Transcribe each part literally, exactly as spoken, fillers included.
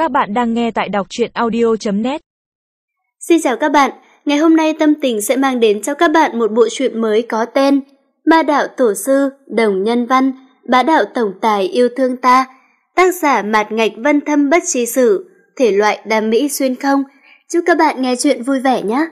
Các bạn đang nghe tại đọc truyện audio chấm net. Xin chào các bạn, ngày hôm nay Tâm Tình sẽ mang đến cho các bạn một bộ truyện mới có tên Ma Đạo Tổ Sư, Đồng Nhân Văn, Bá Đạo Tổng Tài Yêu Thương Ta, tác giả Mạt Ngạch Vân Thâm Bất Tri Sử, thể loại đam mỹ xuyên không. Chúc các bạn nghe chuyện vui vẻ nhé.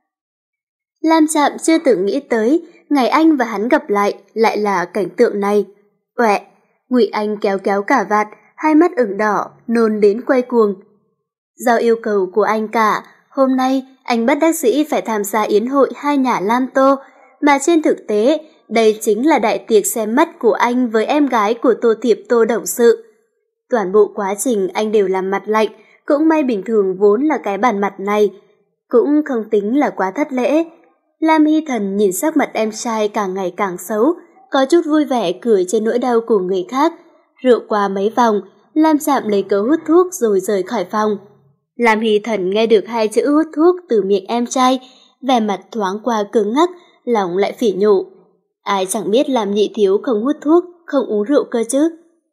Lam Trạm chưa từng nghĩ tới ngày anh và hắn gặp lại lại là cảnh tượng này. Uệ, Ngụy Anh kéo kéo cả vạt, hai mắt ửng đỏ, nôn đến quay cuồng. Do yêu cầu của anh cả, hôm nay anh bất đắc dĩ phải tham gia yến hội hai nhà Lam Tô, mà trên thực tế, đây chính là đại tiệc xem mắt của anh với em gái của Tô Thiệp Tô Đồng Sự. Toàn bộ quá trình anh đều làm mặt lạnh, cũng may bình thường vốn là cái bản mặt này, cũng không tính là quá thất lễ. Lam Hy Thần nhìn sắc mặt em trai càng ngày càng xấu, có chút vui vẻ cười trên nỗi đau của người khác. Rượu qua mấy vòng, Lam Trạm lấy cớ hút thuốc rồi rời khỏi phòng. Lam Hy Thần nghe được hai chữ hút thuốc từ miệng em trai, vẻ mặt thoáng qua cứng ngắc, lòng lại phỉ nhổ. Ai chẳng biết Lam nhị thiếu không hút thuốc, không uống rượu cơ chứ.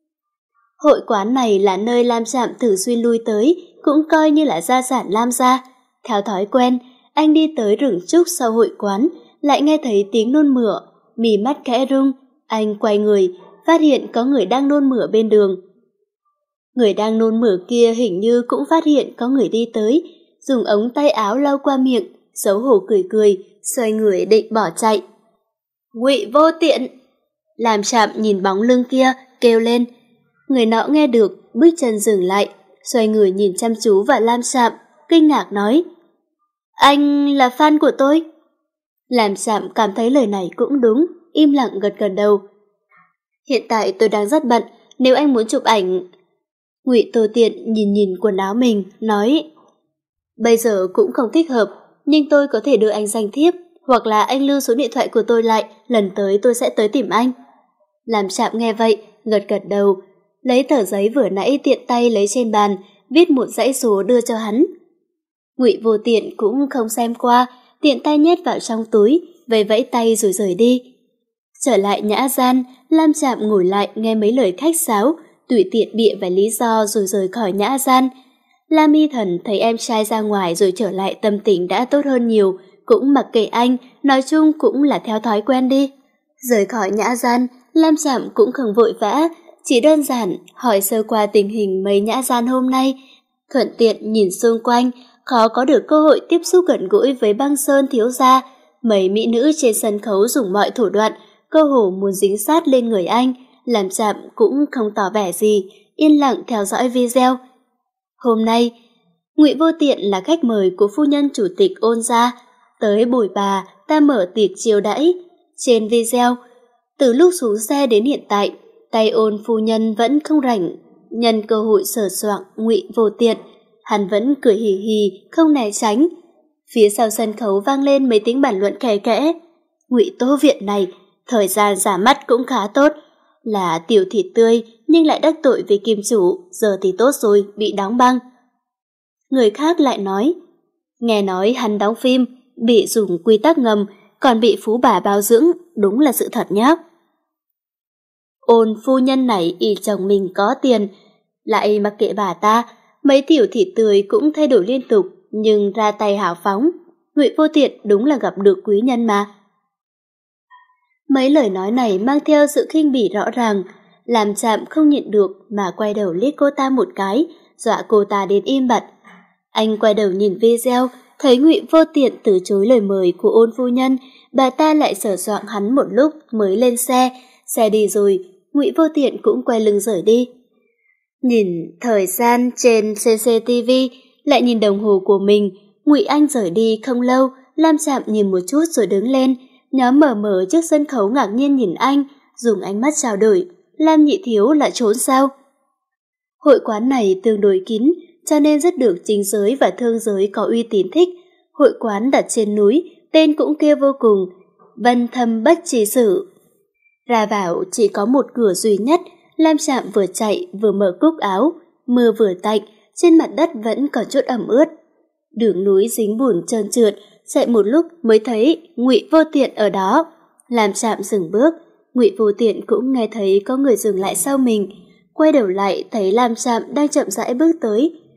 Hội quán này là nơi Lam Trạm thường xuyên lui tới, cũng coi như là gia sản Lam gia. Theo thói quen, anh đi tới rừng trúc sau hội quán, lại nghe thấy tiếng nôn mửa, mí mắt khẽ rung. Anh quay người, phát hiện có người đang nôn mửa bên đường. Người đang nôn mửa kia hình như cũng phát hiện có người đi tới, dùng ống tay áo lau qua miệng, xấu hổ cười cười, xoay người định bỏ chạy. Ngụy Vô Tiện! Lam Trạm nhìn bóng lưng kia, kêu lên. Người nọ nghe được, bước chân dừng lại, xoay người nhìn chăm chú vào Lam Trạm, kinh ngạc nói. Anh là fan của tôi. Lam Trạm cảm thấy lời này cũng đúng, im lặng gật gật đầu. Hiện tại tôi đang rất bận, nếu anh muốn chụp ảnh... Ngụy Tô Tiện nhìn nhìn quần áo mình, nói. Bây giờ cũng không thích hợp, nhưng tôi có thể đưa anh danh thiếp, hoặc là anh lưu số điện thoại của tôi lại, lần tới tôi sẽ tới tìm anh. Lam Trạm nghe vậy, gật gật đầu, lấy tờ giấy vừa nãy tiện tay lấy trên bàn, viết một dãy số đưa cho hắn. Ngụy Vô Tiện cũng không xem qua, tiện tay nhét vào trong túi, vẫy vẫy tay rồi rời đi. Trở lại nhã gian, Lam Trạm ngồi lại nghe mấy lời khách sáo, tùy tiện bịa vài lý do rồi rời khỏi nhã gian. Lam Hy Thần thấy em trai ra ngoài rồi trở lại, tâm tình đã tốt hơn nhiều, cũng mặc kệ anh, nói chung cũng là theo thói quen đi. Rời khỏi nhã gian, Lam Trạm cũng không vội vã, chỉ đơn giản hỏi sơ qua tình hình mấy nhã gian hôm nay, thuận tiện nhìn xung quanh, khó có được cơ hội tiếp xúc gần gũi với Băng Sơn thiếu gia. Mấy mỹ nữ trên sân khấu dùng mọi thủ đoạn, cơ hồ muốn dính sát lên người anh. Lam Trạm cũng không tỏ vẻ gì, yên lặng theo dõi video. Hôm nay, Ngụy Vô Tiện là khách mời của phu nhân chủ tịch Ôn gia, tới bồi bà ta mở tiệc chiêu đãi. Trên video, từ lúc xuống xe đến hiện tại, tay Ôn phu nhân vẫn không rảnh, nhân cơ hội sờ soạng Ngụy Vô Tiện, hắn vẫn cười hì hì, không né tránh. Phía sau sân khấu vang lên mấy tiếng bàn luận khe khẽ. Ngụy Tô Viện này, thời gian giả mắt cũng khá tốt, là tiểu thịt tươi nhưng lại đắc tội với kim chủ, giờ thì tốt rồi, bị đóng băng. Người khác lại nói, nghe nói hắn đóng phim, bị dùng quy tắc ngầm, còn bị phú bà bao dưỡng, đúng là sự thật nhá. Ôn phu nhân này y chồng mình có tiền, lại mặc kệ bà ta, mấy tiểu thịt tươi cũng thay đổi liên tục, nhưng ra tay hào phóng. Ngụy Vô Tiện đúng là gặp được quý nhân mà. Mấy lời nói này mang theo sự khinh bỉ rõ ràng, làm Trạm không nhịn được mà quay đầu liếc cô ta một cái, dọa cô ta đến im bặt. Anh quay đầu nhìn video, thấy Ngụy Vô Tiện từ chối lời mời của Ôn phu nhân, bà ta lại sờ soạng hắn một lúc mới lên xe, xe đi rồi, Ngụy Vô Tiện cũng quay lưng rời đi. Nhìn thời gian trên xê xê tê vê, lại nhìn đồng hồ của mình, Ngụy Anh rời đi không lâu, Lam Trạm nhìn một chút rồi đứng lên. Nhóm mở mở trước sân khấu ngạc nhiên nhìn anh, dùng ánh mắt trao đổi. Lam nhị thiếu lại trốn sao? Hội quán này tương đối kín, cho nên rất được chính giới và thương giới có uy tín thích. Hội quán đặt trên núi, tên cũng kia vô cùng, Vân Thâm Bất Tri Sử. Ra vào chỉ có một cửa duy nhất, Lam Trạm vừa chạy vừa mở cúc áo, mưa vừa tạnh, trên mặt đất vẫn còn chút ẩm ướt. Đường núi dính bùn trơn trượt, chạy một lúc mới thấy Ngụy Vô Tiện ở đó. Lam Trạm dừng bước, Ngụy Vô Tiện cũng nghe thấy có người dừng lại sau mình, quay đầu lại thấy Lam Trạm đang chậm rãi bước tới.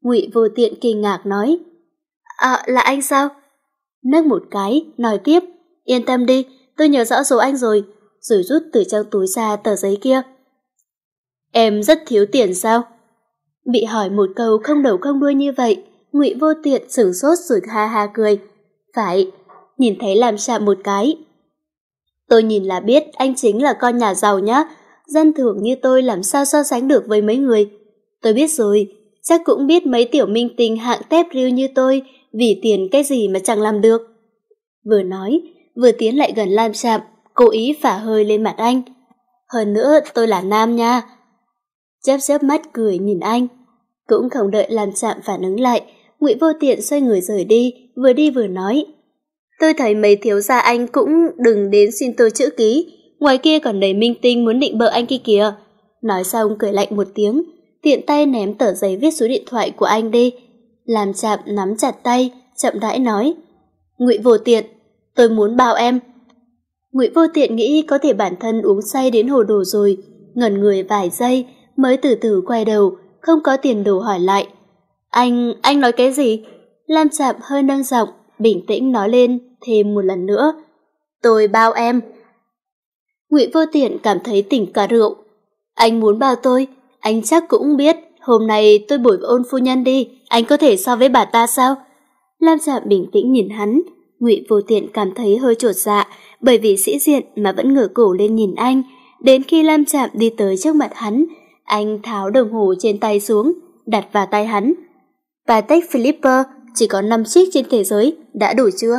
Ngụy Vô Tiện kinh ngạc nói, À, là anh sao? Nấc một cái, nói tiếp, yên tâm đi, tôi nhớ rõ số anh rồi, rồi rút từ trong túi ra tờ giấy kia. Em rất thiếu tiền sao? Bị hỏi một câu không đầu không đuôi như vậy, Ngụy Vô Tiện sửng sốt rồi ha ha cười. Phải, nhìn thấy Lam Trạm một cái. Tôi nhìn là biết anh chính là con nhà giàu nhá, dân thường như tôi làm sao so sánh được với mấy người. Tôi biết rồi, chắc cũng biết mấy tiểu minh tinh hạng tép riêu như tôi, vì tiền cái gì mà chẳng làm được. Vừa nói, vừa tiến lại gần Lam Trạm, cố ý phả hơi lên mặt anh. Hơn nữa tôi là nam nha. Chớp chớp mắt cười nhìn anh. Cũng không đợi Lam Trạm phản ứng lại, Ngụy Vô Tiện xoay người rời đi, vừa đi vừa nói. Tôi thấy mấy thiếu gia anh cũng đừng đến xin tôi chữ ký, ngoài kia còn đầy minh tinh muốn định bợ anh kia kìa. Nói xong cười lạnh một tiếng, tiện tay ném tờ giấy viết số điện thoại của anh đi. Lam Trạm nắm chặt tay, chậm rãi nói. Ngụy Vô Tiện, tôi muốn bao em. Ngụy Vô Tiện nghĩ có thể bản thân uống say đến hồ đồ rồi, ngẩn người vài giây mới từ từ quay đầu, không có tiền đồ hỏi lại. Anh, anh nói cái gì? Lam Trạm hơi nâng giọng, bình tĩnh nói lên thêm một lần nữa. Tôi bao em. Ngụy Vô Tiện cảm thấy tỉnh cả rượu. Anh muốn bao tôi, anh chắc cũng biết, hôm nay tôi bồi ôn phu nhân đi, anh có thể so với bà ta sao? Lam Trạm bình tĩnh nhìn hắn, Ngụy Vô Tiện cảm thấy hơi chột dạ, bởi vì sĩ diện mà vẫn ngửa cổ lên nhìn anh. Đến khi Lam Trạm đi tới trước mặt hắn, anh tháo đồng hồ trên tay xuống, đặt vào tay hắn. Patek Philippe chỉ có năm chiếc trên thế giới, đã đủ chưa?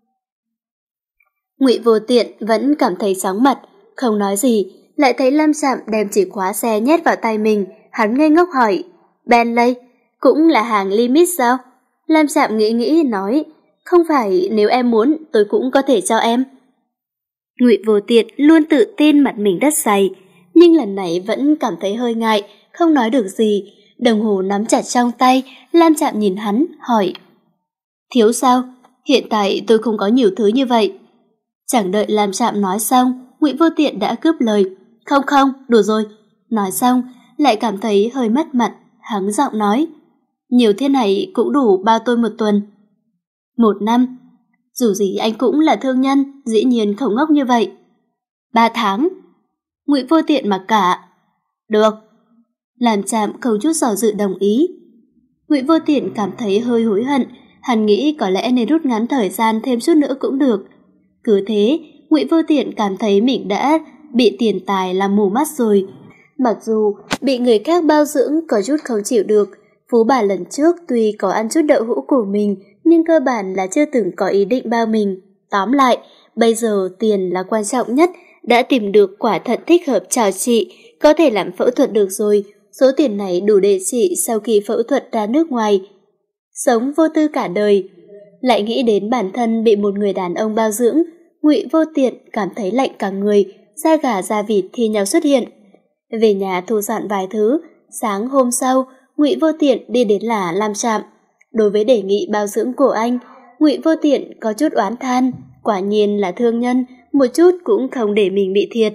Ngụy Vô Tiện vẫn cảm thấy chóng mặt, không nói gì, lại thấy Lam Trạm đem chìa khóa xe nhét vào tay mình, hắn ngây ngốc hỏi, Bentley, cũng là hàng limit sao? Lam Trạm nghĩ nghĩ nói, không phải nếu em muốn tôi cũng có thể cho em. Ngụy Vô Tiện luôn tự tin mặt mình đất dày, nhưng lần này vẫn cảm thấy hơi ngại, không nói được gì. Đồng hồ nắm chặt trong tay, Lam Trạm nhìn hắn, hỏi, thiếu sao? Hiện tại tôi không có nhiều thứ như vậy. Chẳng đợi Lam Trạm nói xong, Ngụy Vô Tiện đã cướp lời, không không, đủ rồi. Nói xong, lại cảm thấy hơi mất mặt, hắng giọng nói, nhiều thế này cũng đủ bao tôi một tuần. Một năm, dù gì anh cũng là thương nhân, dĩ nhiên không ngốc như vậy. Ba tháng. Ngụy Vô Tiện mặc cả. Được. Lam Trạm không chút do dự đồng ý. Ngụy Vô Tiện cảm thấy hơi hối hận, hắn nghĩ có lẽ nên rút ngắn thời gian thêm chút nữa cũng được. Cứ thế, Ngụy Vô Tiện cảm thấy mình đã bị tiền tài làm mù mắt rồi. Mặc dù bị người khác bao dưỡng có chút không chịu được, phú bà lần trước tuy có ăn chút đậu hũ của mình, nhưng cơ bản là chưa từng có ý định bao mình. Tóm lại, bây giờ tiền là quan trọng nhất, đã tìm được quả thận thích hợp chào trị, có thể làm phẫu thuật được rồi. Số tiền này đủ để trị sau khi phẫu thuật ra nước ngoài. Sống vô tư cả đời. Lại nghĩ đến bản thân bị một người đàn ông bao dưỡng, Ngụy Vô Tiện cảm thấy lạnh cả người, da gà da vịt thi nhau xuất hiện. Về nhà thu dọn vài thứ, sáng hôm sau, Ngụy Vô Tiện đi đến là Lam Trạm. Đối với đề nghị bao dưỡng của anh, Ngụy Vô Tiện có chút oán than, quả nhiên là thương nhân, một chút cũng không để mình bị thiệt.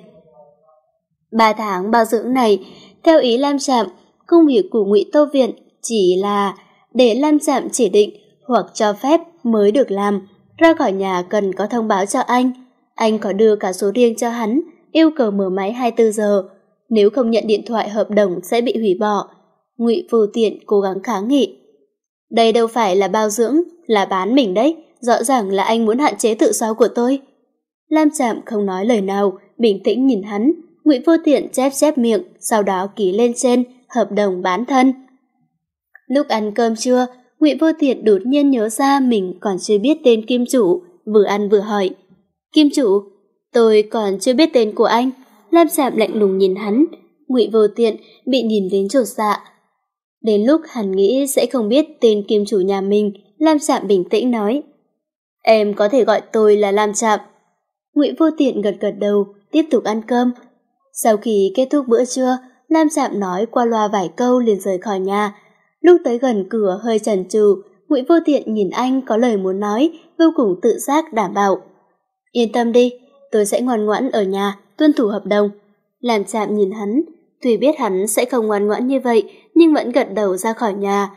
Ba tháng bao dưỡng này, theo ý Lam Trạm, công việc của Ngụy Tô Viện chỉ là để Lam Trạm chỉ định hoặc cho phép mới được làm. Ra khỏi nhà cần có thông báo cho anh. Anh có đưa cả số riêng cho hắn, yêu cầu mở máy hai mươi tư giờ. Nếu không nhận điện thoại hợp đồng sẽ bị hủy bỏ. Ngụy Vô Tiện cố gắng kháng nghị. Đây đâu phải là bao dưỡng, là bán mình đấy. Rõ ràng là anh muốn hạn chế tự do của tôi. Lam Trạm không nói lời nào, bình tĩnh nhìn hắn. Ngụy Vô Tiện chép chép miệng, sau đó ký lên trên hợp đồng bán thân. Lúc ăn cơm trưa, Ngụy Vô Tiện đột nhiên nhớ ra mình còn chưa biết tên kim chủ, vừa ăn vừa hỏi. Kim chủ, tôi còn chưa biết tên của anh. Lam Trạm lạnh lùng nhìn hắn. Ngụy Vô Tiện bị nhìn đến chột dạ. Đến lúc hắn nghĩ sẽ không biết tên kim chủ nhà mình, Lam Trạm bình tĩnh nói. Em có thể gọi tôi là Lam Trạm. Ngụy Vô Tiện gật gật đầu, tiếp tục ăn cơm. Sau khi kết thúc bữa trưa, Lam Trạm nói qua loa vài câu liền rời khỏi nhà. Lúc tới gần cửa hơi chần chừ, Ngụy Vô Tiện nhìn anh có lời muốn nói, vô cùng tự giác đảm bảo. Yên tâm đi, tôi sẽ ngoan ngoãn ở nhà, tuân thủ hợp đồng. Lam Trạm nhìn hắn, tuy biết hắn sẽ không ngoan ngoãn như vậy, nhưng vẫn gật đầu ra khỏi nhà.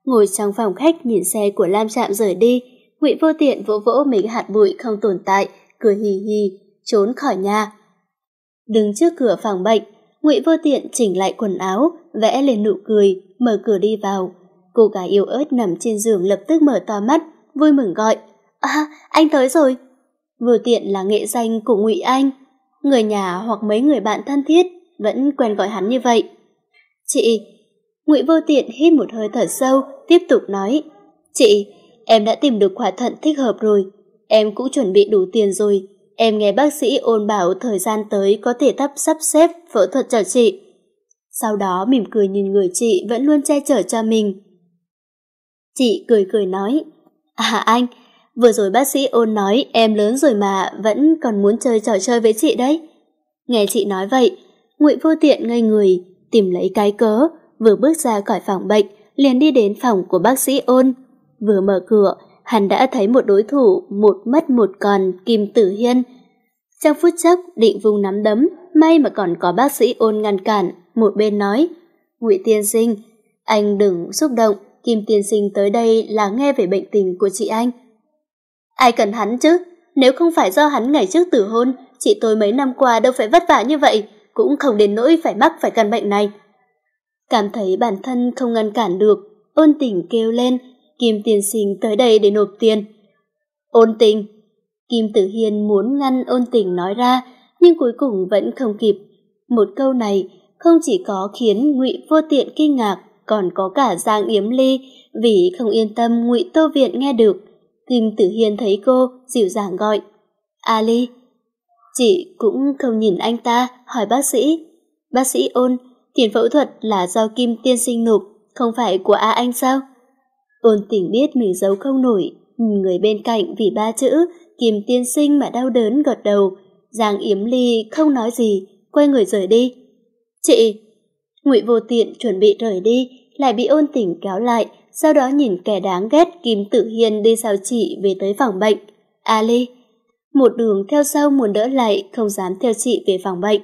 Ngồi trong phòng khách nhìn xe của Lam Trạm rời đi, Ngụy Vô Tiện vỗ vỗ mấy hạt bụi không tồn tại, cười hì hì, trốn khỏi nhà. Đứng trước cửa phòng bệnh, Ngụy Vô Tiện chỉnh lại quần áo, vẽ lên nụ cười, mở cửa đi vào. Cô gái yếu ớt nằm trên giường lập tức mở to mắt, vui mừng gọi: "À, anh tới rồi." Vô Tiện là nghệ danh của Ngụy Anh, người nhà hoặc mấy người bạn thân thiết vẫn quen gọi hắn như vậy. "Chị." Ngụy Vô Tiện hít một hơi thở sâu, tiếp tục nói: "Chị, em đã tìm được quả thận thích hợp rồi, em cũng chuẩn bị đủ tiền rồi. Em nghe bác sĩ Ôn bảo thời gian tới có thể thắp sắp xếp phẫu thuật cho chị." Sau đó mỉm cười nhìn người chị vẫn luôn che chở cho mình. Chị cười cười nói: "À anh, vừa rồi bác sĩ Ôn nói em lớn rồi mà vẫn còn muốn chơi trò chơi với chị đấy." Nghe chị nói vậy, Ngụy Vô Tiện ngây người, tìm lấy cái cớ, vừa bước ra khỏi phòng bệnh, liền đi đến phòng của bác sĩ Ôn. Vừa mở cửa, hắn đã thấy một đối thủ một mất một còn, Kim Tử Hiên. Trong phút chốc định vùng nắm đấm, may mà còn có bác sĩ Ôn ngăn cản, một bên nói: "Ngụy tiên sinh, anh đừng xúc động, Kim tiên sinh tới đây là nghe về bệnh tình của chị anh." "Ai cần hắn chứ, nếu không phải do hắn ngày trước tử hôn, chị tôi mấy năm qua đâu phải vất vả như vậy, cũng không đến nỗi phải mắc phải căn bệnh này." Cảm thấy bản thân không ngăn cản được, Ôn Tình kêu lên: "Kim tiên sinh tới đây để nộp tiền." "Ôn Tình." Kim Tử Hiên muốn ngăn Ôn Tình nói ra, nhưng cuối cùng vẫn không kịp. Một câu này không chỉ có khiến Ngụy Vô Tiện kinh ngạc, còn có cả Giang Yếm Ly vì không yên tâm Ngụy Tô Viện nghe được. Kim Tử Hiên thấy cô, dịu dàng gọi: "A Ly." Chị cũng không nhìn anh ta, hỏi bác sĩ: "Bác sĩ Ôn, tiền phẫu thuật là do Kim tiên sinh nộp, không phải của A Anh sao?" Ôn Tình biết mình giấu không nổi, người bên cạnh vì ba chữ Kim tiên sinh mà đau đớn gật đầu. Giang Yếm Ly không nói gì, quay người rời đi. "Chị!" Ngụy Vô Tiện chuẩn bị rời đi, lại bị Ôn Tình kéo lại, sau đó nhìn kẻ đáng ghét Kim Tử Hiên đi sau chị về tới phòng bệnh. "A Ly." Một đường theo sau muốn đỡ lại, không dám theo chị về phòng bệnh.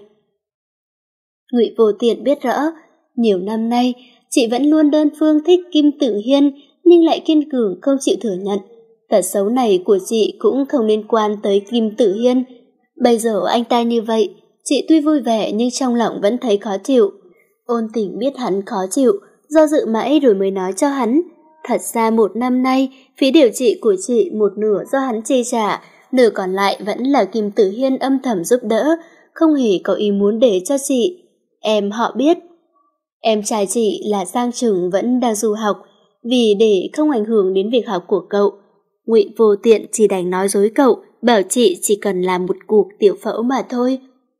Ngụy Vô Tiện biết rõ, nhiều năm nay chị vẫn luôn đơn phương thích Kim Tử Hiên, nhưng lại kiên cường không chịu thừa nhận. Tật xấu này của chị cũng không liên quan tới Kim Tử Hiên. Bây giờ anh ta như vậy, chị tuy vui vẻ nhưng trong lòng vẫn thấy khó chịu. Ôn Tình biết hắn khó chịu, do dự mãi rồi mới nói cho hắn. Thật ra một năm nay, phí điều trị của chị một nửa do hắn chi trả, nửa còn lại vẫn là Kim Tử Hiên âm thầm giúp đỡ, không hề có ý muốn để cho chị. Em họ biết. Em trai chị là Giang Trừng vẫn đang du học, vì để không ảnh hưởng đến việc học của cậu, Ngụy Vô Tiện chỉ đành nói dối cậu, bảo chị chỉ cần làm một cuộc tiểu phẫu mà thôi.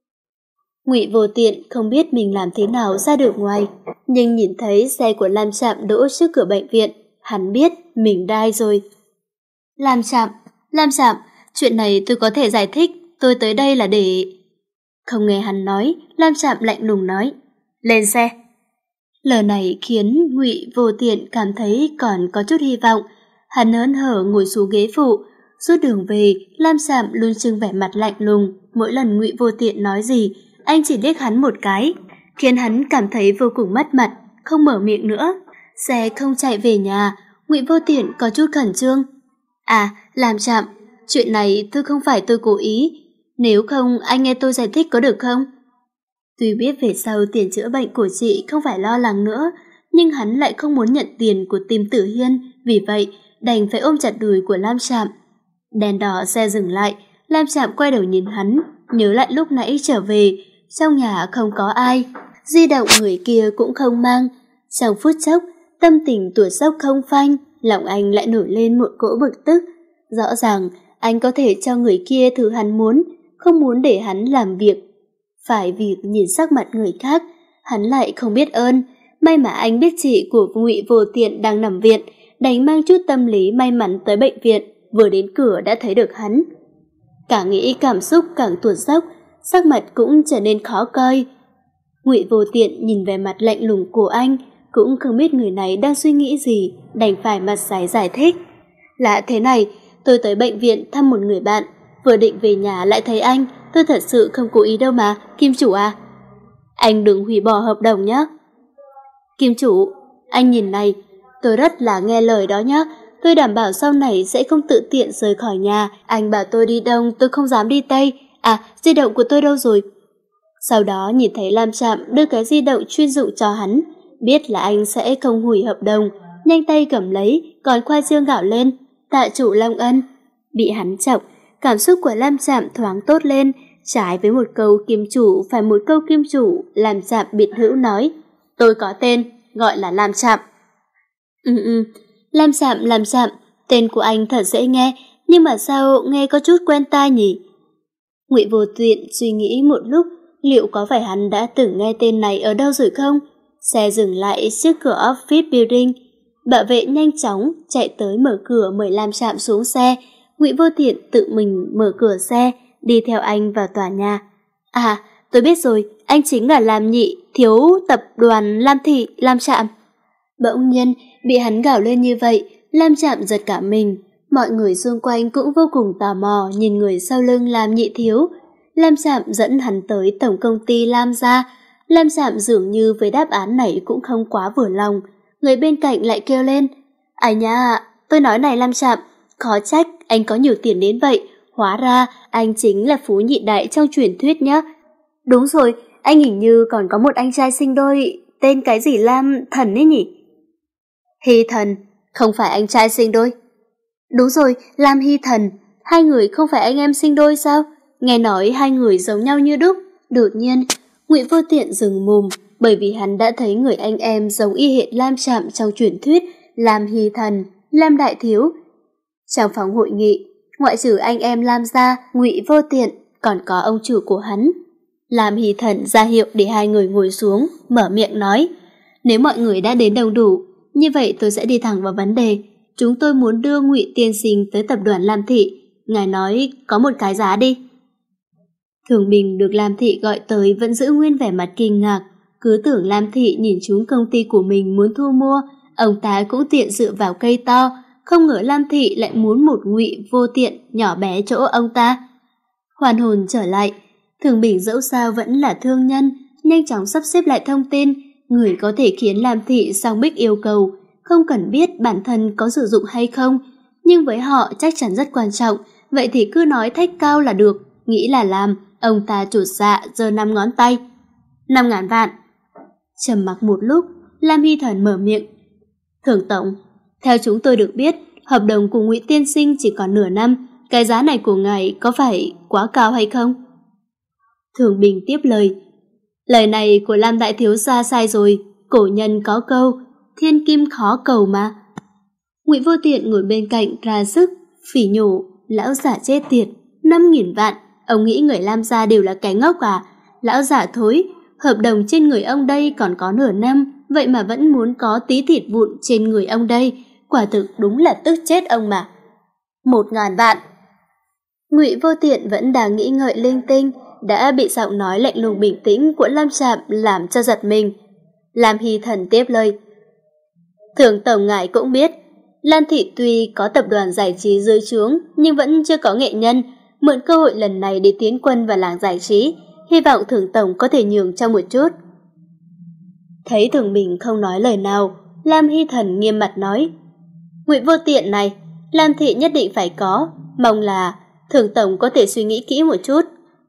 Ngụy Vô Tiện không biết mình làm thế nào ra được ngoài, nhưng nhìn thấy xe của Lam Trạm đỗ trước cửa bệnh viện, hắn biết mình đai rồi. "Lam Trạm, Lam Trạm, chuyện này tôi có thể giải thích, tôi tới đây là để..." Không nghe hắn nói, Lam Trạm lạnh lùng nói: "Lên xe." Lời này khiến Ngụy Vô Tiện cảm thấy còn có chút hy vọng. Hắn hớn hở ngồi xuống ghế phụ. Suốt đường về, Lam Trạm luôn trưng vẻ mặt lạnh lùng. Mỗi lần Ngụy Vô Tiện nói gì, anh chỉ liếc hắn một cái, khiến hắn cảm thấy vô cùng mất mặt, không mở miệng nữa. Xe không chạy về nhà, Ngụy Vô Tiện có chút khẩn trương. "À, Lam Trạm, chuyện này tôi không phải tôi cố ý. Nếu không, anh nghe tôi giải thích có được không?" Tuy biết về sau tiền chữa bệnh của chị không phải lo lắng nữa, nhưng hắn lại không muốn nhận tiền của Kim Tử Hiên, vì vậy đành phải ôm chặt đùi của Lam Trạm. Đèn đỏ xe dừng lại, Lam Trạm quay đầu nhìn hắn, nhớ lại lúc nãy trở về, trong nhà không có ai, di động người kia cũng không mang. Trong phút chốc, tâm tình tuột dốc không phanh, lòng anh lại nổi lên một cỗ bực tức. Rõ ràng anh có thể cho người kia thứ hắn muốn, không muốn để hắn làm việc. Phải việc nhìn sắc mặt người khác, hắn lại không biết ơn. May mà anh biết chị của Ngụy Vô Tiện đang nằm viện, đành mang chút tâm lý may mắn tới bệnh viện, vừa đến cửa đã thấy được hắn. Càng nghĩ cảm xúc càng tuột dốc, sắc mặt cũng trở nên khó coi. Ngụy Vô Tiện nhìn về mặt lạnh lùng của anh, cũng không biết người này đang suy nghĩ gì, đành phải mặt sái giải thích. "Là thế này, tôi tới bệnh viện thăm một người bạn, vừa định về nhà lại thấy anh, tôi thật sự không cố ý đâu mà, Kim chủ à." "Anh đừng hủy bỏ hợp đồng nhé." "Kim chủ, anh nhìn này, Tôi rất là nghe lời đó nhá. Tôi đảm bảo sau này sẽ không tự tiện rời khỏi nhà. Anh bảo tôi đi đông, tôi không dám đi tây. À, di động của tôi đâu rồi? Sau đó nhìn thấy Lam Trạm đưa cái di động chuyên dụng cho hắn, biết là anh sẽ không hủy hợp đồng, nhanh tay cầm lấy, còn khoai dương gạo lên. Tạ chủ Long Ân. Bị hắn chọc, cảm xúc của Lam Trạm thoáng tốt lên, trái với một câu kim chủ phải một câu kim chủ, Lam Trạm biệt hữu nói, tôi có tên, gọi là Lam Trạm. Ừ ừ, Lam Trạm, Lam Trạm, tên của anh thật dễ nghe, nhưng mà sao nghe có chút quen tai nhỉ? Ngụy Vô Tiện suy nghĩ một lúc, liệu có phải hắn đã từng nghe tên này ở đâu rồi không? Xe dừng lại trước cửa office building, bảo vệ nhanh chóng chạy tới mở cửa mời Lam Trạm xuống xe. Ngụy Vô Tiện tự mình mở cửa xe, đi theo anh vào tòa nhà. À, tôi biết rồi, anh chính là Lam Nhị, thiếu tập đoàn Lam Thị, Lam Trạm. Bỗng nhiên, bị hắn gào lên như vậy, Lam Trạm giật cả mình. Mọi người xung quanh cũng vô cùng tò mò nhìn người sau lưng Lam Nhị thiếu. Lam Trạm dẫn hắn tới tổng công ty Lam gia. Lam Trạm dường như với đáp án này cũng không quá vừa lòng. Người bên cạnh lại kêu lên, ai nha, tôi nói này Lam Trạm, khó trách anh có nhiều tiền đến vậy, hóa ra anh chính là phú nhị đại trong truyền thuyết nhá. Đúng rồi, anh hình như còn có một anh trai sinh đôi, tên cái gì Lam Thần ấy nhỉ? Hy Thần, không phải anh trai sinh đôi. Đúng rồi, Lam Hy Thần, hai người không phải anh em sinh đôi sao? Nghe nói hai người giống nhau như đúc. Đột nhiên, Ngụy Vô Tiện dừng mồm, bởi vì hắn đã thấy người anh em giống y hệt Lam Trạm trong truyền thuyết, Lam Hy Thần, Lam Đại Thiếu. Trong phòng hội nghị, ngoại trừ anh em Lam gia, Ngụy Vô Tiện, còn có ông chủ của hắn. Lam Hy Thần ra hiệu để hai người ngồi xuống, mở miệng nói, nếu mọi người đã đến đông đủ, như vậy tôi sẽ đi thẳng vào vấn đề. Chúng tôi muốn đưa Ngụy tiên sinh tới tập đoàn Lam Thị. Ngài nói có một cái giá đi. Thường Bình được Lam Thị gọi tới vẫn giữ nguyên vẻ mặt kinh ngạc, cứ tưởng Lam Thị nhìn trúng công ty của mình muốn thu mua, ông ta cũng tiện dựa vào cây to, không ngờ Lam Thị lại muốn một Ngụy Vô Tiện nhỏ bé chỗ ông ta. Hoàn hồn trở lại, Thường Bình dẫu sao vẫn là thương nhân, nhanh chóng sắp xếp lại thông tin, người có thể khiến Lam Thị song bích yêu cầu, không cần biết bản thân có sử dụng hay không, nhưng với họ chắc chắn rất quan trọng, vậy thì cứ nói thách cao là được, nghĩ là làm. Ông ta chột dạ giơ năm ngón tay. Năm ngàn vạn. Trầm mặc một lúc, Lam Hy Thần mở miệng. Thường tổng, theo chúng tôi được biết, hợp đồng của Ngụy tiên sinh chỉ còn nửa năm, cái giá này của ngài có phải quá cao hay không? Thường Bình tiếp lời. Lời này của Lam đại thiếu gia sai rồi, cổ nhân có câu, thiên kim khó cầu mà. Ngụy Vô Tiện ngồi bên cạnh ra sức phỉ nhổ, lão giả chết tiệt, năm nghìn vạn. Ông nghĩ người Lam gia đều là cái ngốc à? Lão giả thối, hợp đồng trên người ông đây còn có nửa năm, vậy mà vẫn muốn có tí thịt vụn trên người ông đây, quả thực đúng là tức chết ông mà. Một ngàn vạn. Ngụy Vô Tiện vẫn đang nghĩ ngợi linh tinh, đã bị giọng nói lạnh lùng bình tĩnh của Lam Trạm làm cho giật mình. Lam Hy Thần tiếp lời. Thường tổng ngài cũng biết, Lam Thị tuy có tập đoàn giải trí dưới trướng nhưng vẫn chưa có nghệ nhân, mượn cơ hội lần này để tiến quân vào làng giải trí, hy vọng Thường tổng có thể nhường cho một chút. Thấy Thường Bình không nói lời nào, Lam Hy Thần nghiêm mặt nói, Ngụy Vô Tiện này, Lam Thị nhất định phải có, mong là Thường tổng có thể suy nghĩ kỹ một chút.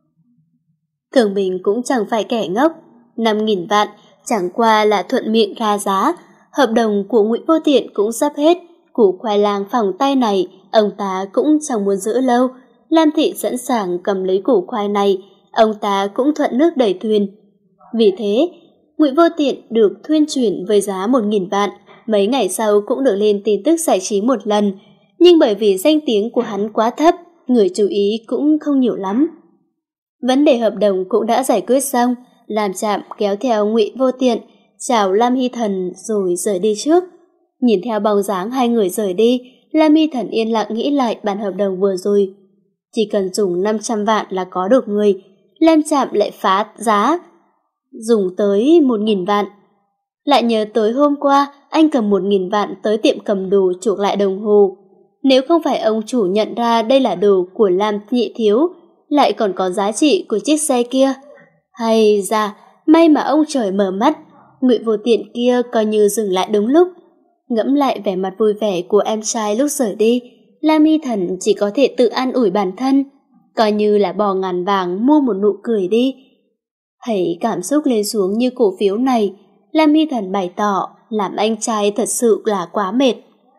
Thường Bình cũng chẳng phải kẻ ngốc, năm nghìn vạn chẳng qua là thuận miệng ra giá, hợp đồng của Ngụy Vô Tiện cũng sắp hết, củ khoai lang phòng tay này ông ta cũng chẳng muốn giữ lâu. Lam Thị sẵn sàng cầm lấy củ khoai này, ông ta cũng thuận nước đẩy thuyền. Vì thế, Ngụy Vô Tiện được thuyên chuyển với giá một nghìn vạn, mấy ngày sau cũng được lên tin tức giải trí một lần, nhưng bởi vì danh tiếng của hắn quá thấp, người chú ý cũng không nhiều lắm. Vấn đề hợp đồng cũng đã giải quyết xong, Lam Trạm kéo theo Ngụy Vô Tiện, chào Lam Hy Thần rồi rời đi trước. Nhìn theo bóng dáng hai người rời đi, Lam Hy Thần yên lặng nghĩ lại bản hợp đồng vừa rồi. Chỉ cần dùng năm trăm vạn là có được người, Lam Trạm lại phá giá, dùng tới một nghìn vạn. Lại nhớ tới hôm qua, anh cầm một nghìn vạn tới tiệm cầm đồ chuộc lại đồng hồ. Nếu không phải ông chủ nhận ra đây là đồ của Lam Nhị thiếu, lại còn có giá trị của chiếc xe kia. Hay ra, may mà ông trời mở mắt, Ngụy Vô Tiện kia coi như dừng lại đúng lúc. Ngẫm lại vẻ mặt vui vẻ của em trai lúc rời đi, Lam Hy Thần chỉ có thể tự an ủi bản thân, coi như là bỏ ngàn vàng mua một nụ cười đi. Thấy cảm xúc lên xuống như cổ phiếu này, Lam Hy Thần bày tỏ làm anh trai thật sự là quá mệt.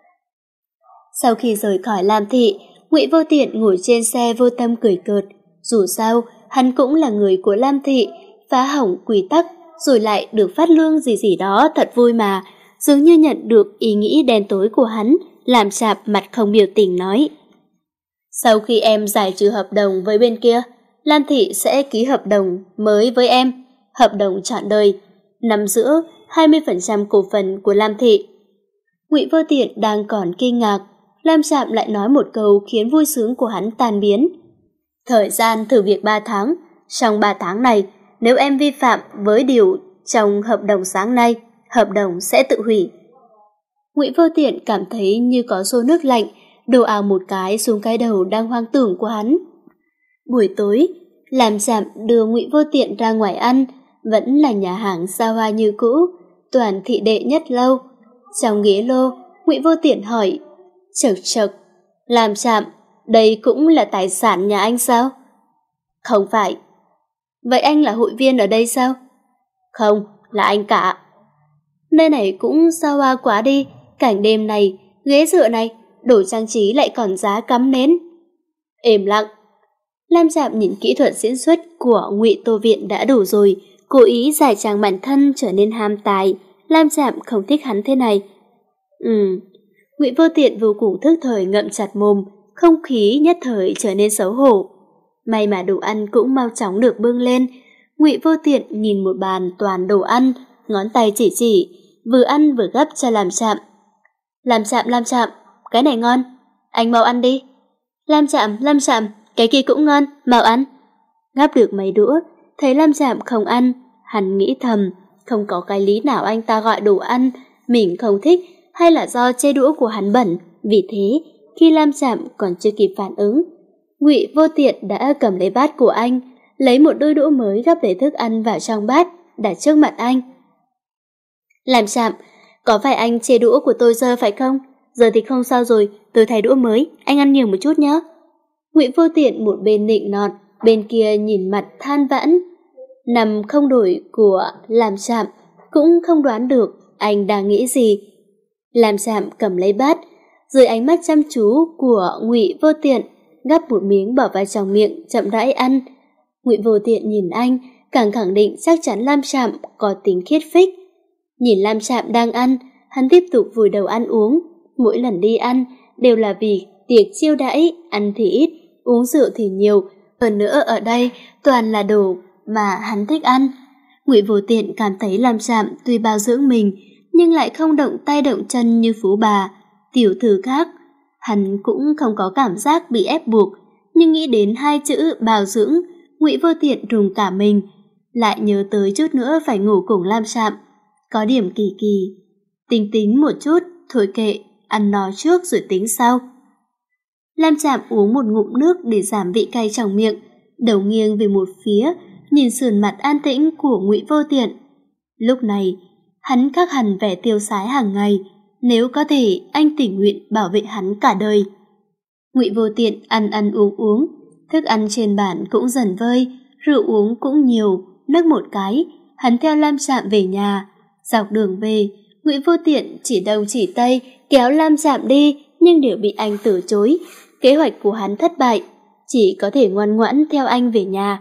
Sau khi rời khỏi Lam Thị, Ngụy Vô Tiện ngồi trên xe vô tâm cười cợt. Dù sao, hắn cũng là người của Lam Thị, phá hỏng quy tắc rồi lại được phát lương gì gì đó thật vui mà. Dường như nhận được ý nghĩ đen tối của hắn, làm Chạp mặt không biểu tình nói: sau khi em giải trừ hợp đồng với bên kia, Lam Thị sẽ ký hợp đồng mới với em, hợp đồng trọn đời, nắm giữ hai mươi phần trăm cổ phần của Lam Thị. Ngụy Vô Tiện đang còn kinh ngạc, Lam Chạm lại nói một câu khiến vui sướng của hắn tan biến. Thời gian thử việc ba tháng, trong ba tháng này, nếu em vi phạm với điều trong hợp đồng sáng nay, hợp đồng sẽ tự hủy. Ngụy Vô Tiện cảm thấy như có xô nước lạnh đổ ào một cái xuống cái đầu đang hoang tưởng của hắn. Buổi tối, Lam Chạm đưa Ngụy Vô Tiện ra ngoài ăn, vẫn là nhà hàng xa hoa như cũ, toàn thị đệ nhất lâu. Trong ghế lô, Ngụy Vô Tiện hỏi: chật chật, Lam Chạm, đây cũng là tài sản nhà anh sao? Không phải. Vậy anh là hội viên ở đây sao? Không, là anh cả. Nơi này cũng xa hoa quá đi, cảnh đêm này, ghế dựa này, đồ trang trí lại còn giá cắm nến. Im lặng. Lam Chạm nhìn kỹ thuật diễn xuất của Ngụy Tô Viện đã đủ rồi, cố ý giải trang bản thân trở nên ham tài. Lam Chạm không thích hắn thế này. Ừ. Ngụy Vô Tiện vô cùng thức thời ngậm chặt mồm, không khí nhất thời trở nên xấu hổ. May mà đồ ăn cũng mau chóng được bưng lên. Ngụy Vô Tiện nhìn một bàn toàn đồ ăn, ngón tay chỉ chỉ, vừa ăn vừa gấp cho Lam Chạm. Lam Chạm, Lam Chạm, cái này ngon, anh mau ăn đi. Lam Chạm, Lam Chạm, cái kia cũng ngon, mau ăn. Gắp được mấy đũa, thấy Lam Chạm không ăn, hắn nghĩ thầm, không có cái lý nào anh ta gọi đồ ăn mình không thích, hay là do chê đũa của hắn bẩn. Vì thế, khi Lam Chạm còn chưa kịp phản ứng, Ngụy Vô Tiện đã cầm lấy bát của anh, lấy một đôi đũa mới gắp đầy thức ăn vào trong bát, đặt trước mặt anh. Lam Chạm, có phải anh chê đũa của tôi dơ phải không? Giờ thì không sao rồi, tôi thay đũa mới, anh ăn nhiều một chút nhé. Ngụy Vô Tiện một bên nịnh nọt, bên kia nhìn mặt than vãn. Nằm không đổi của Lam Chạm cũng không đoán được anh đang nghĩ gì. Lam Chạm cầm lấy bát, dưới ánh mắt chăm chú của Ngụy Vô Tiện, gắp một miếng bỏ vào trong miệng, chậm rãi ăn. Ngụy Vô Tiện nhìn anh, càng khẳng định chắc chắn Lam Chạm có tính khiết phích. Nhìn Lam Chạm đang ăn, hắn tiếp tục vùi đầu ăn uống. Mỗi lần đi ăn đều là vì tiệc chiêu đãi, ăn thì ít, uống rượu thì nhiều. Hơn nữa ở đây toàn là đồ mà hắn thích ăn. Ngụy Vô Tiện cảm thấy Lam Chạm tuy bao dưỡng mình, nhưng lại không động tay động chân như phú bà, tiểu thư khác. Hắn cũng không có cảm giác bị ép buộc, nhưng nghĩ đến hai chữ bao dưỡng, Ngụy Vô Tiện rùng cả mình, lại nhớ tới chút nữa phải ngủ cùng Lam Chạm. Có điểm kỳ kỳ. Tính tính một chút, thôi kệ, ăn no trước rồi tính sau. Lam Chạm uống một ngụm nước để giảm vị cay trong miệng, đầu nghiêng về một phía, nhìn sườn mặt an tĩnh của Ngụy Vô Tiện. Lúc này, hắn khác hẳn vẻ tiêu sái hàng ngày, nếu có thể anh tình nguyện bảo vệ hắn cả đời. Ngụy Vô Tiện ăn ăn uống uống, thức ăn trên bàn cũng dần vơi, rượu uống cũng nhiều, nấc một cái, hắn theo Lam Chạm về nhà. Dọc đường về, Ngụy Vô Tiện chỉ đông chỉ tây kéo Lam Chạm đi, nhưng đều bị anh từ chối. Kế hoạch của hắn thất bại, chỉ có thể ngoan ngoãn theo anh về nhà.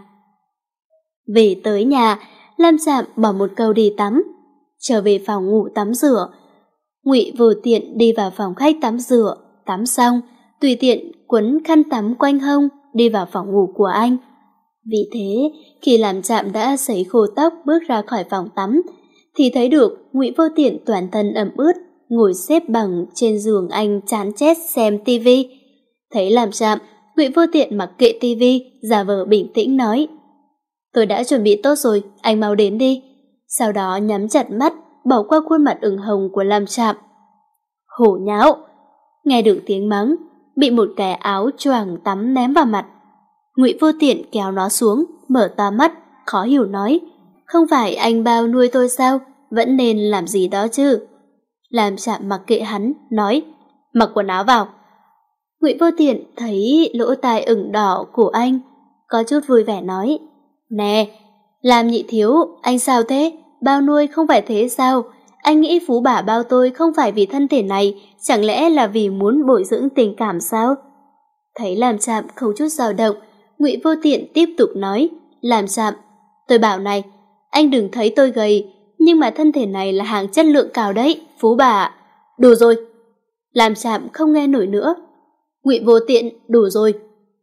Về tới nhà, Lam Chạm bỏ một câu đi tắm, trở về phòng ngủ tắm rửa. Ngụy Vô Tiện đi vào phòng khách tắm rửa, tắm xong, tùy tiện quấn khăn tắm quanh hông, đi vào phòng ngủ của anh. Vì thế, khi Lam Chạm đã sấy khô tóc bước ra khỏi phòng tắm, thì thấy được Ngụy Vô Tiện toàn thân ẩm ướt, ngồi xếp bằng trên giường anh chán chét xem tivi. Thấy Lam Chạm, Ngụy Vô Tiện mặc kệ tivi, giả vờ bình tĩnh nói: tôi đã chuẩn bị tốt rồi, anh mau đến đi. Sau đó nhắm chặt mắt, bỏ qua khuôn mặt ửng hồng của Lam Chạm. Hổ nháo! Nghe được tiếng mắng, bị một cái áo choàng tắm ném vào mặt. Ngụy Vô Tiện kéo nó xuống, mở to mắt, khó hiểu nói: không phải anh bao nuôi tôi sao, vẫn nên làm gì đó chứ. Lam Trạm mặc kệ hắn, nói, mặc quần áo vào. Ngụy Vô Tiện thấy lỗ tai ửng đỏ của anh, có chút vui vẻ nói, nè, Lam nhị thiếu, anh sao thế? Bao nuôi không phải thế sao? Anh nghĩ phú bà bao tôi không phải vì thân thể này, chẳng lẽ là vì muốn bồi dưỡng tình cảm sao? Thấy Lam Trạm không chút dao động, Ngụy Vô Tiện tiếp tục nói, Lam Trạm, tôi bảo này, anh đừng thấy tôi gầy, nhưng mà thân thể này là hàng chất lượng cao đấy, phú bà. Đủ rồi. Lam Trạm không nghe nổi nữa. Ngụy Vô Tiện, đủ rồi.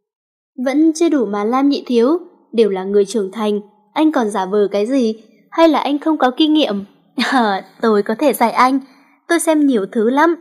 Vẫn chưa đủ mà Lam nhị thiếu, đều là người trưởng thành, anh còn giả vờ cái gì? Hay là anh không có kinh nghiệm? À, tôi có thể dạy anh, tôi xem nhiều thứ lắm.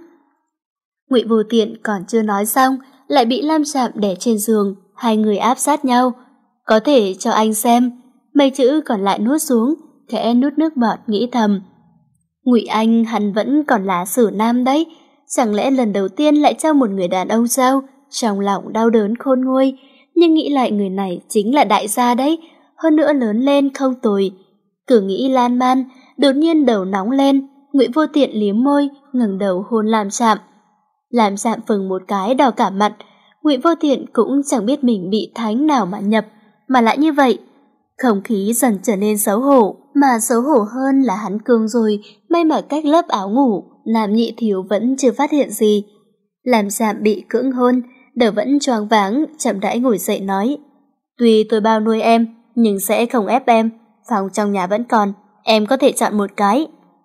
Ngụy Vô Tiện còn chưa nói xong, lại bị Lam Trạm đè trên giường, hai người áp sát nhau. Có thể cho anh xem. Mấy chữ còn lại nuốt xuống, khẽ nuốt nước bọt nghĩ thầm. Ngụy Anh hắn vẫn còn là sử nam đấy, chẳng lẽ lần đầu tiên lại cho một người đàn ông sao? Trong lòng đau đớn khôn nguôi, nhưng nghĩ lại người này chính là đại gia đấy, hơn nữa lớn lên không tồi. Cứ nghĩ lan man, đột nhiên đầu nóng lên, Ngụy Vô Tiện liếm môi, ngẩng đầu hôn Lam Trạm. Lam Trạm phừng một cái đỏ cả mặt, Ngụy Vô Tiện cũng chẳng biết mình bị thánh nào mà nhập, mà lại như vậy. Không khí dần trở nên xấu hổ, mà xấu hổ hơn là hắn cương rồi, may mà cách lớp áo ngủ, Lam nhị thiếu vẫn chưa phát hiện gì. Lam Trạm bị cưỡng hôn, đầu vẫn choáng váng, chậm rãi ngồi dậy nói, tuy tôi bao nuôi em, nhưng sẽ không ép em, phòng trong nhà vẫn còn, em có thể chọn một cái.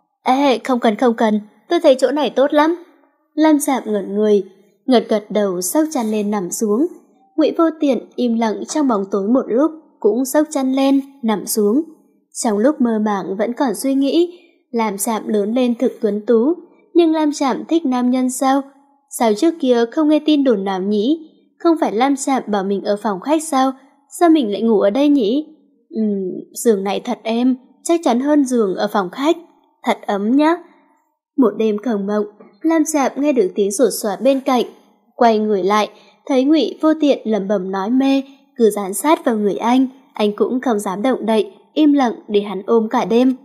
Ê, không cần không cần, tôi thấy chỗ này tốt lắm. Lam Trạm ngẩn người, gật gật đầu xốc chăn lên nằm xuống. Ngụy Vô Tiện im lặng trong bóng tối một lúc, cũng xốc chăn lên, nằm xuống. Trong lúc mơ màng vẫn còn suy nghĩ, Lam Trạm lớn lên thực tuấn tú, nhưng Lam Trạm thích nam nhân sao? Sao trước kia không nghe tin đồn nào nhỉ? Không phải Lam Trạm bảo mình ở phòng khách sao? Sao mình lại ngủ ở đây nhỉ? Ừm, giường này thật êm, chắc chắn hơn giường ở phòng khách. Thật ấm nhá. Một đêm không mộng, Lam Trạm nghe được tiếng sột soạt bên cạnh. Quay người lại, thấy Ngụy Vô Tiện lẩm bẩm nói mê, cứ dán sát vào người anh. Anh cũng không dám động đậy, im lặng để hắn ôm cả đêm.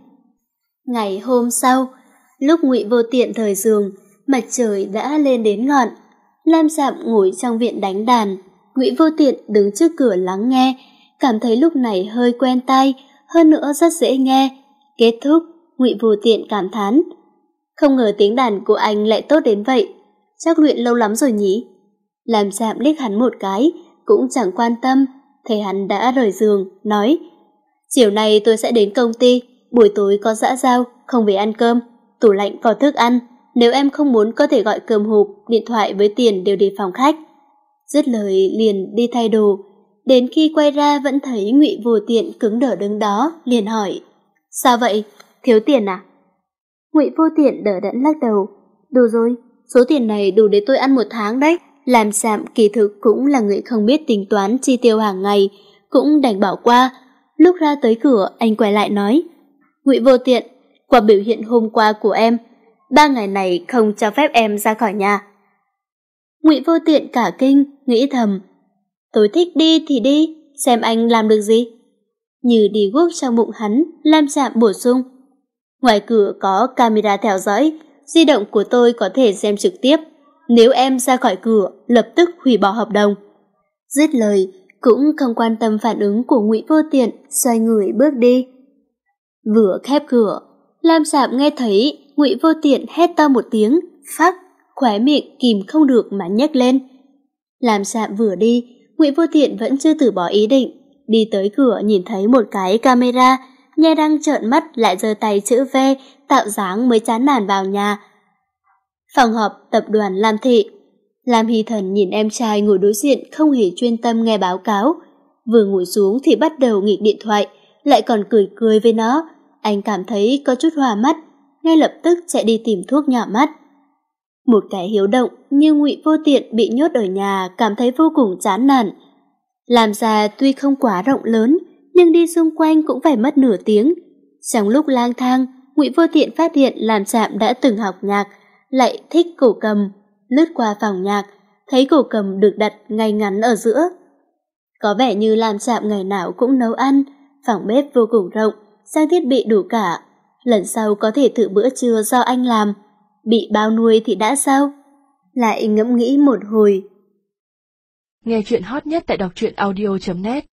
Ngày hôm sau, lúc Ngụy Vô Tiện rời giường, mặt trời đã lên đến ngọn. Lam Trạm ngồi trong viện đánh đàn, Ngụy Vô Tiện đứng trước cửa lắng nghe, cảm thấy lúc này hơi quen tai, hơn nữa rất dễ nghe. Kết thúc, Ngụy Vô Tiện cảm thán, không ngờ tiếng đàn của anh lại tốt đến vậy, chắc luyện lâu lắm rồi nhỉ? Lam Trạm liếc hắn một cái, cũng chẳng quan tâm, thấy hắn đã rời giường, nói, chiều nay tôi sẽ đến công ty, buổi tối có giã giao, không về ăn cơm, tủ lạnh có thức ăn, nếu em không muốn có thể gọi cơm hộp, điện thoại với tiền đều để phòng khách. Dứt lời liền đi thay đồ, đến khi quay ra vẫn thấy Ngụy Vô Tiện cứng đờ đứng đó, liền hỏi, sao vậy, thiếu tiền à? Ngụy Vô Tiện đờ đẫn lắc đầu, đủ rồi, số tiền này đủ để tôi ăn một tháng đấy. Lam Trạm kỳ thực cũng là người không biết tính toán chi tiêu hàng ngày, cũng đành bỏ qua. Lúc ra tới cửa, anh quay lại nói, Ngụy Vô Tiện, qua biểu hiện hôm qua của em, ba ngày này không cho phép em ra khỏi nhà. Ngụy Vô Tiện cả kinh, nghĩ thầm, tôi thích đi thì đi, xem anh làm được gì. Như đi guốc trong bụng hắn, Lam Trạm bổ sung, ngoài cửa có camera theo dõi, di động của tôi có thể xem trực tiếp. Nếu em ra khỏi cửa, lập tức hủy bỏ hợp đồng. Dứt lời, cũng không quan tâm phản ứng của Ngụy Vô Tiện, xoay người bước đi. Vừa khép cửa, Lam Trạm nghe thấy Ngụy Vô Tiện hét to một tiếng, phắc, khóe miệng kìm không được mà nhếch lên. Lam Trạm vừa đi, Ngụy Vô Tiện vẫn chưa từ bỏ ý định, đi tới cửa nhìn thấy một cái camera, nhe răng trợn mắt lại giơ tay chữ V, tạo dáng mới chán nản vào nhà. Phòng họp tập đoàn Lam Thị. Lam Hy Thần nhìn em trai ngồi đối diện không hề chuyên tâm nghe báo cáo, vừa ngồi xuống thì bắt đầu nghịch điện thoại, lại còn cười cười với nó. Anh cảm thấy có chút hoa mắt, ngay lập tức chạy đi tìm thuốc nhỏ mắt. Một kẻ hiếu động như Ngụy Vô Tiện bị nhốt ở nhà cảm thấy vô cùng chán nản. Làm ra tuy không quá rộng lớn, nhưng đi xung quanh cũng phải mất nửa tiếng. Trong lúc lang thang, Ngụy Vô Tiện phát hiện Lam Trạm đã từng học nhạc, lại thích cổ cầm, lướt qua phòng nhạc, thấy cổ cầm được đặt ngay ngắn ở giữa. Có vẻ như Lam Trạm ngày nào cũng nấu ăn, phòng bếp vô cùng rộng, trang thiết bị đủ cả. Lần sau có thể thử bữa trưa do anh làm. bị bao nuôi thì đã sao? Lại ngẫm nghĩ một hồi. Nghe chuyện hot nhất tại đọc truyện audio chấm net.